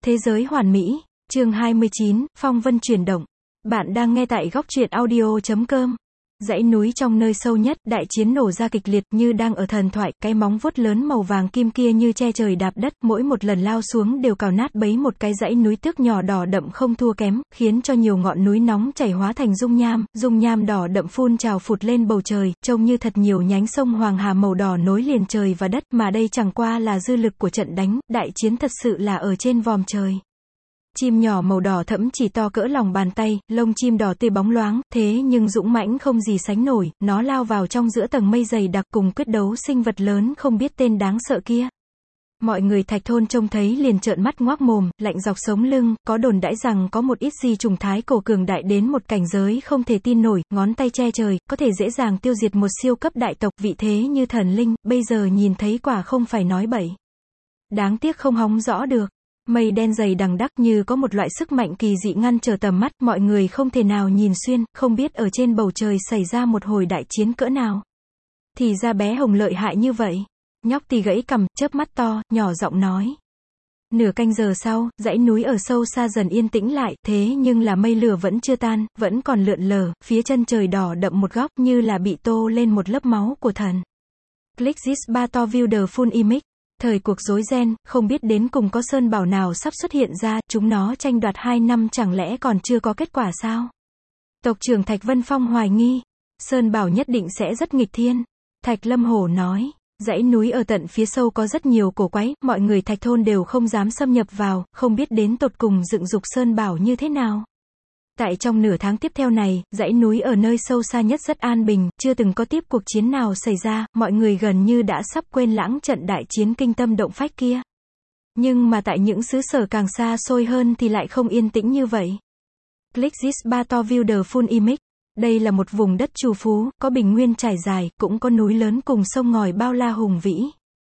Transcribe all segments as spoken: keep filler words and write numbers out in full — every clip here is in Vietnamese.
Thế giới hoàn mỹ, chương hai mươi chín, phong vân chuyển động. Bạn đang nghe tại góc truyện audio chấm com. Dãy núi trong nơi sâu nhất, đại chiến nổ ra kịch liệt như đang ở thần thoại, cái móng vuốt lớn màu vàng kim kia như che trời đạp đất, mỗi một lần lao xuống đều cào nát bấy một cái dãy núi tước nhỏ đỏ đậm không thua kém, khiến cho nhiều ngọn núi nóng chảy hóa thành dung nham, dung nham đỏ đậm phun trào phụt lên bầu trời, trông như thật nhiều nhánh sông Hoàng Hà màu đỏ nối liền trời và đất, mà đây chẳng qua là dư lực của trận đánh, đại chiến thật sự là ở trên vòm trời. Chim nhỏ màu đỏ thẫm chỉ to cỡ lòng bàn tay, lông chim đỏ tươi bóng loáng, thế nhưng dũng mãnh không gì sánh nổi, nó lao vào trong giữa tầng mây dày đặc cùng quyết đấu sinh vật lớn không biết tên đáng sợ kia. Mọi người Thạch Thôn trông thấy liền trợn mắt ngoác mồm, lạnh dọc sống lưng, có đồn đãi rằng có một ít di trùng thái cổ cường đại đến một cảnh giới không thể tin nổi, ngón tay che trời, có thể dễ dàng tiêu diệt một siêu cấp đại tộc vị thế như thần linh, bây giờ nhìn thấy quả không phải nói bậy. Đáng tiếc không hóng rõ được. Mây đen dày đằng đẵng như có một loại sức mạnh kỳ dị ngăn trở tầm mắt, mọi người không thể nào nhìn xuyên, không biết ở trên bầu trời xảy ra một hồi đại chiến cỡ nào. Thì ra bé Hồng lợi hại như vậy. Nhóc Tì gãy cằm, chớp mắt to, nhỏ giọng nói. Nửa canh giờ sau, dãy núi ở sâu xa dần yên tĩnh lại, thế nhưng là mây lửa vẫn chưa tan, vẫn còn lượn lờ, phía chân trời đỏ đậm một góc như là bị tô lên một lớp máu của thần. Click this battle view the full image. Thời cuộc rối ren, không biết đến cùng có sơn bảo nào sắp xuất hiện ra, chúng nó tranh đoạt hai năm chẳng lẽ còn chưa có kết quả sao? Tộc trưởng Thạch Vân Phong hoài nghi, sơn bảo nhất định sẽ rất nghịch thiên. Thạch Lâm Hổ nói, dãy núi ở tận phía sâu có rất nhiều cổ quái, mọi người Thạch Thôn đều không dám xâm nhập vào, không biết đến tột cùng dựng dục sơn bảo như thế nào. Tại trong nửa tháng tiếp theo này, dãy núi ở nơi sâu xa nhất rất an bình, chưa từng có tiếp cuộc chiến nào xảy ra, mọi người gần như đã sắp quên lãng trận đại chiến kinh tâm động phách kia. Nhưng mà tại những xứ sở càng xa xôi hơn thì lại không yên tĩnh như vậy. Click this battle view the full image. Đây là một vùng đất trù phú, có bình nguyên trải dài, cũng có núi lớn cùng sông ngòi bao la hùng vĩ.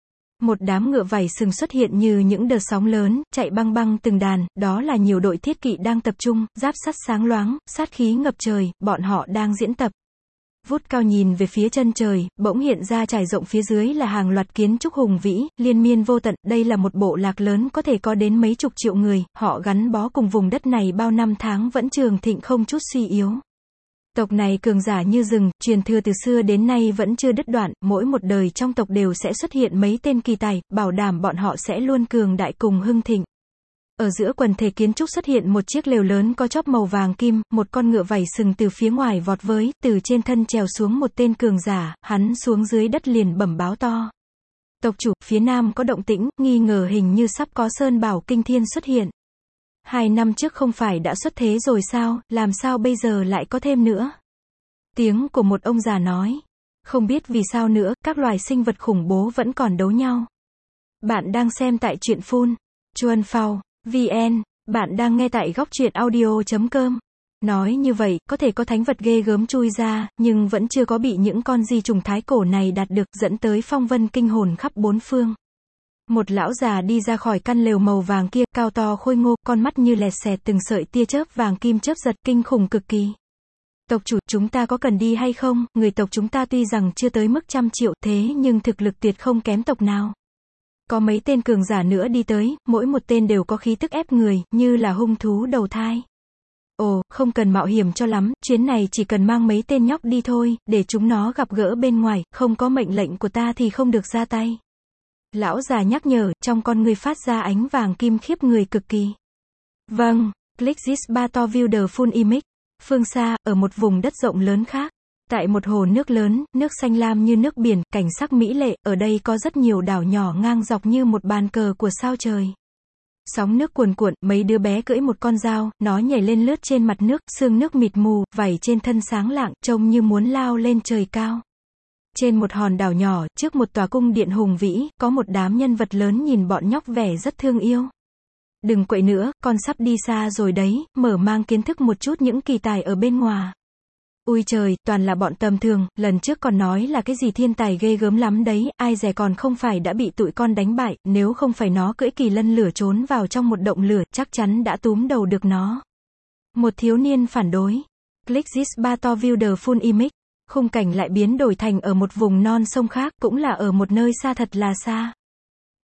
Một đám ngựa vảy sừng xuất hiện như những đợt sóng lớn, chạy băng băng từng đàn, đó là nhiều đội thiết kỵ đang tập trung, giáp sắt sáng loáng, sát khí ngập trời, bọn họ đang diễn tập. Vút cao nhìn về phía chân trời, bỗng hiện ra trải rộng phía dưới là hàng loạt kiến trúc hùng vĩ, liên miên vô tận, đây là một bộ lạc lớn có thể có đến mấy chục triệu người, họ gắn bó cùng vùng đất này bao năm tháng vẫn trường thịnh không chút suy yếu. Tộc này cường giả như rừng, truyền thừa từ xưa đến nay vẫn chưa đứt đoạn, mỗi một đời trong tộc đều sẽ xuất hiện mấy tên kỳ tài, bảo đảm bọn họ sẽ luôn cường đại cùng hưng thịnh. Ở giữa quần thể kiến trúc xuất hiện một chiếc lều lớn có chóp màu vàng kim, một con ngựa vảy sừng từ phía ngoài vọt với, từ trên thân trèo xuống một tên cường giả, hắn xuống dưới đất liền bẩm báo to. Tộc chủ, phía nam có động tĩnh, nghi ngờ hình như sắp có sơn bảo kinh thiên xuất hiện. Hai năm trước không phải đã xuất thế rồi sao, làm sao bây giờ lại có thêm nữa? Tiếng của một ông già nói. Không biết vì sao nữa, các loài sinh vật khủng bố vẫn còn đấu nhau. Bạn đang xem tại truyện phun. Chuan Phao, vn, bạn đang nghe tại góc truyện audio chấm com. Nói như vậy, có thể có thánh vật ghê gớm chui ra, nhưng vẫn chưa có bị những con di trùng thái cổ này đạt được, dẫn tới phong vân kinh hồn khắp bốn phương. Một lão già đi ra khỏi căn lều màu vàng kia, cao to khôi ngô, con mắt như lẹt xẹt từng sợi tia chớp vàng kim chớp giật, kinh khủng cực kỳ. Tộc chủ, chúng ta có cần đi hay không? Người tộc chúng ta tuy rằng chưa tới mức trăm triệu, thế nhưng thực lực tuyệt không kém tộc nào. Có mấy tên cường giả nữa đi tới, mỗi một tên đều có khí tức ép người, như là hung thú đầu thai. Ồ, không cần mạo hiểm cho lắm, chuyến này chỉ cần mang mấy tên nhóc đi thôi, để chúng nó gặp gỡ bên ngoài, không có mệnh lệnh của ta thì không được ra tay. Lão già nhắc nhở, trong con người phát ra ánh vàng kim khiếp người cực kỳ. Vâng, click this battle view the full image. Phương xa, ở một vùng đất rộng lớn khác. Tại một hồ nước lớn, nước xanh lam như nước biển, cảnh sắc mỹ lệ, ở đây có rất nhiều đảo nhỏ ngang dọc như một bàn cờ của sao trời. Sóng nước cuồn cuộn, mấy đứa bé cưỡi một con dao, nó nhảy lên lướt trên mặt nước, sương nước mịt mù, vảy trên thân sáng lạng, trông như muốn lao lên trời cao. Trên một hòn đảo nhỏ, trước một tòa cung điện hùng vĩ, có một đám nhân vật lớn nhìn bọn nhóc vẻ rất thương yêu. Đừng quậy nữa, con sắp đi xa rồi đấy, mở mang kiến thức một chút những kỳ tài ở bên ngoài. Ui trời, toàn là bọn tầm thường, lần trước còn nói là cái gì thiên tài ghê gớm lắm đấy, ai dè còn không phải đã bị tụi con đánh bại, nếu không phải nó cưỡi kỳ lân lửa trốn vào trong một động lửa, chắc chắn đã túm đầu được nó. Một thiếu niên phản đối. Click this battle view the full image. Khung cảnh lại biến đổi thành ở một vùng non sông khác, cũng là ở một nơi xa thật là xa.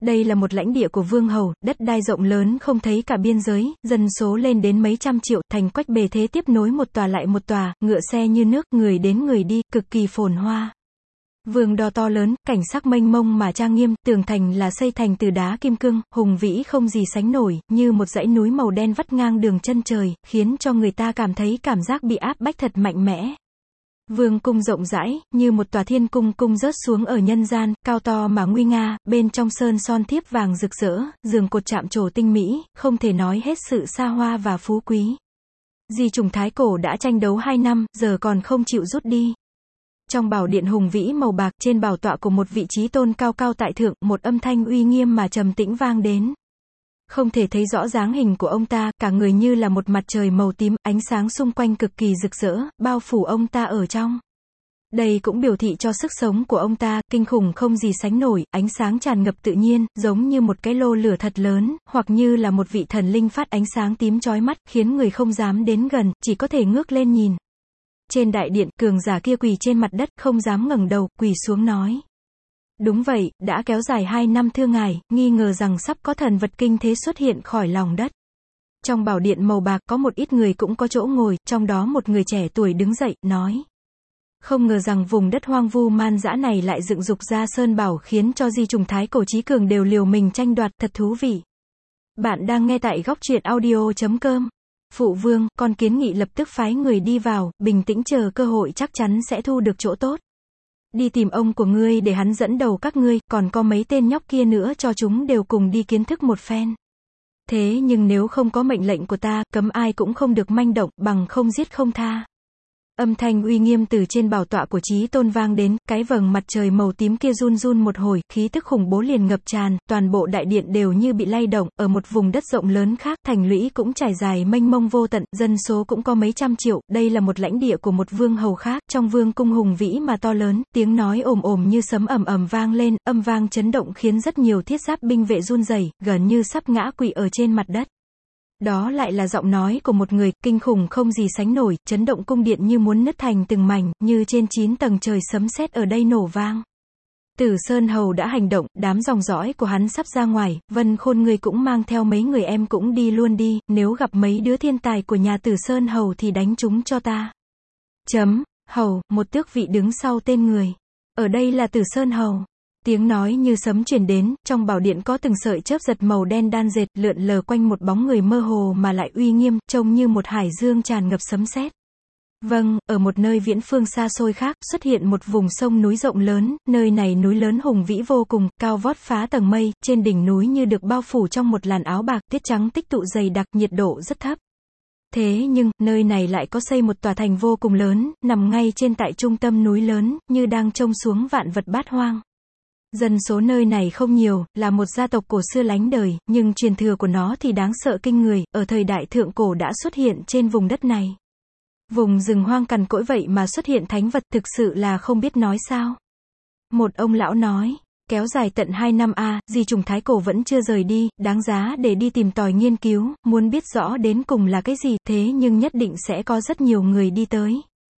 Đây là một lãnh địa của vương hầu, đất đai rộng lớn không thấy cả biên giới, dân số lên đến mấy trăm triệu, thành quách bề thế tiếp nối một tòa lại một tòa, ngựa xe như nước, người đến người đi, cực kỳ phồn hoa. Vườn đo to lớn, cảnh sắc mênh mông mà trang nghiêm, tường thành là xây thành từ đá kim cương, hùng vĩ không gì sánh nổi, như một dãy núi màu đen vắt ngang đường chân trời, khiến cho người ta cảm thấy cảm giác bị áp bách thật mạnh mẽ. Vương cung rộng rãi, như một tòa thiên cung cung rớt xuống ở nhân gian, cao to mà nguy nga, bên trong sơn son thiếp vàng rực rỡ, giường cột chạm trổ tinh mỹ, không thể nói hết sự xa hoa và phú quý. Di chủng Thái Cổ đã tranh đấu hai năm, giờ còn không chịu rút đi. Trong bảo điện hùng vĩ màu bạc, trên bảo tọa của một vị trí tôn cao cao tại thượng, một âm thanh uy nghiêm mà trầm tĩnh vang đến. Không thể thấy rõ dáng hình của ông ta, cả người như là một mặt trời màu tím, ánh sáng xung quanh cực kỳ rực rỡ, bao phủ ông ta ở trong. Đây cũng biểu thị cho sức sống của ông ta, kinh khủng không gì sánh nổi, ánh sáng tràn ngập tự nhiên, giống như một cái lô lửa thật lớn, hoặc như là một vị thần linh phát ánh sáng tím chói mắt, khiến người không dám đến gần, chỉ có thể ngước lên nhìn. Trên đại điện, cường giả kia quỳ trên mặt đất, không dám ngẩng đầu, quỳ xuống nói. Đúng vậy, đã kéo dài hai năm thưa ngài, nghi ngờ rằng sắp có thần vật kinh thế xuất hiện khỏi lòng đất. Trong bảo điện màu bạc có một ít người cũng có chỗ ngồi, trong đó một người trẻ tuổi đứng dậy, nói. Không ngờ rằng vùng đất hoang vu man dã này lại dựng dục ra sơn bảo khiến cho di trùng Thái Cổ chí cường đều liều mình tranh đoạt, thật thú vị. Bạn đang nghe tại góc truyện audio chấm com. Phụ vương, con kiến nghị lập tức phái người đi vào, bình tĩnh chờ cơ hội chắc chắn sẽ thu được chỗ tốt. Đi tìm ông của ngươi để hắn dẫn đầu các ngươi, còn có mấy tên nhóc kia nữa cho chúng đều cùng đi kiến thức một phen. Thế nhưng nếu không có mệnh lệnh của ta, cấm ai cũng không được manh động, bằng không giết không tha. Âm thanh uy nghiêm từ trên bảo tọa của Chí Tôn vang đến, cái vầng mặt trời màu tím kia run run một hồi, khí tức khủng bố liền ngập tràn, toàn bộ đại điện đều như bị lay động, ở một vùng đất rộng lớn khác, thành lũy cũng trải dài mênh mông vô tận, dân số cũng có mấy trăm triệu, đây là một lãnh địa của một vương hầu khác, trong vương cung hùng vĩ mà to lớn, tiếng nói ồm ồm như sấm ầm ầm vang lên, âm vang chấn động khiến rất nhiều thiết giáp binh vệ run rẩy, gần như sắp ngã quỵ ở trên mặt đất. Đó lại là giọng nói của một người, kinh khủng không gì sánh nổi, chấn động cung điện như muốn nứt thành từng mảnh, như trên chín tầng trời sấm sét ở đây nổ vang. Tử Sơn Hầu đã hành động, đám dòng dõi của hắn sắp ra ngoài, Vân Khôn ngươi cũng mang theo mấy người em cũng đi luôn đi, nếu gặp mấy đứa thiên tài của nhà Tử Sơn Hầu thì đánh chúng cho ta. Chấm, Hầu, một tước vị đứng sau tên người. Ở đây là Tử Sơn Hầu. Tiếng nói như sấm truyền đến, trong bảo điện có từng sợi chớp giật màu đen đan dệt, lượn lờ quanh một bóng người mơ hồ mà lại uy nghiêm, trông như một hải dương tràn ngập sấm sét. Vâng, ở một nơi viễn phương xa xôi khác, xuất hiện một vùng sông núi rộng lớn, nơi này núi lớn hùng vĩ vô cùng, cao vót phá tầng mây, trên đỉnh núi như được bao phủ trong một làn áo bạc, tiết trắng tích tụ dày đặc, nhiệt độ rất thấp. Thế nhưng, nơi này lại có xây một tòa thành vô cùng lớn, nằm ngay trên tại trung tâm núi lớn, như đang trông xuống vạn vật bát hoang. Dân số nơi này không nhiều, là một gia tộc cổ xưa lánh đời, nhưng truyền thừa của nó thì đáng sợ kinh người, ở thời đại thượng cổ đã xuất hiện trên vùng đất này. Vùng rừng hoang cằn cỗi vậy mà xuất hiện thánh vật, thực sự là không biết nói sao. Một ông lão nói, kéo dài tận hai năm a, di trùng Thái Cổ vẫn chưa rời đi, đáng giá để đi tìm tòi nghiên cứu, muốn biết rõ đến cùng là cái gì, thế nhưng nhất định sẽ có rất nhiều người đi tới.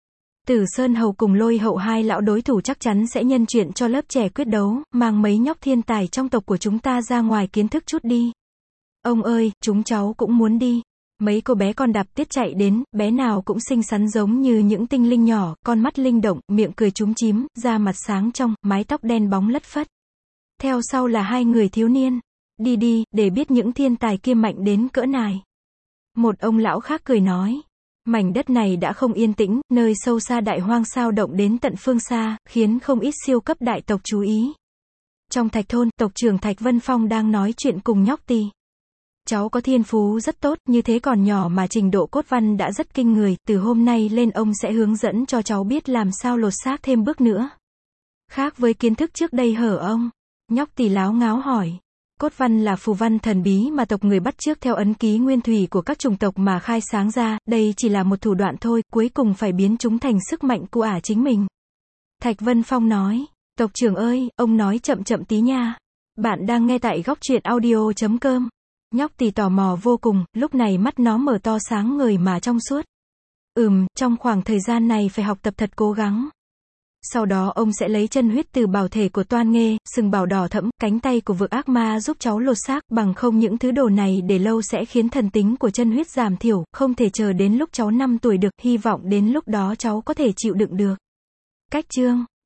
Tử Sơn Hầu cùng Lôi Hậu hai lão đối thủ chắc chắn sẽ nhân chuyện cho lớp trẻ quyết đấu, mang mấy nhóc thiên tài trong tộc của chúng ta ra ngoài kiến thức chút đi. Ông ơi, chúng cháu cũng muốn đi. Mấy cô bé con đạp tiết chạy đến, bé nào cũng xinh xắn giống như những tinh linh nhỏ, con mắt linh động, miệng cười chúm chím, da mặt sáng trong, mái tóc đen bóng lất phất. Theo sau là hai người thiếu niên. Đi đi, để biết những thiên tài kia mạnh đến cỡ nào. Một ông lão khác cười nói. Mảnh đất này đã không yên tĩnh, nơi sâu xa đại hoang sao động đến tận phương xa, khiến không ít siêu cấp đại tộc chú ý. Trong Thạch thôn, tộc trưởng Thạch Vân Phong đang nói chuyện cùng nhóc Tì. Cháu có thiên phú rất tốt, như thế còn nhỏ mà trình độ cốt văn đã rất kinh người, từ hôm nay lên ông sẽ hướng dẫn cho cháu biết làm sao lột xác thêm bước nữa. Khác với kiến thức trước đây hở ông? Nhóc Tì láo ngáo hỏi. Cốt văn là phù văn thần bí mà tộc người bắt chước theo ấn ký nguyên thủy của các chủng tộc mà khai sáng ra, đây chỉ là một thủ đoạn thôi, cuối cùng phải biến chúng thành sức mạnh của ả chính mình. Thạch Vân Phong nói, tộc trưởng ơi, ông nói chậm chậm tí nha. Bạn đang nghe tại góc truyện audio chấm com. Nhóc Tì tò mò vô cùng, lúc này mắt nó mở to sáng ngời mà trong suốt. Ừm, trong khoảng thời gian này phải học tập thật cố gắng. Sau đó ông sẽ lấy chân huyết từ bảo thể của Toan Nghê, sừng bảo đỏ thẫm, cánh tay của vực ác ma giúp cháu lột xác, bằng không những thứ đồ này để lâu sẽ khiến thần tính của chân huyết giảm thiểu, không thể chờ đến lúc cháu năm tuổi được, hy vọng đến lúc đó cháu có thể chịu đựng được. Cách chương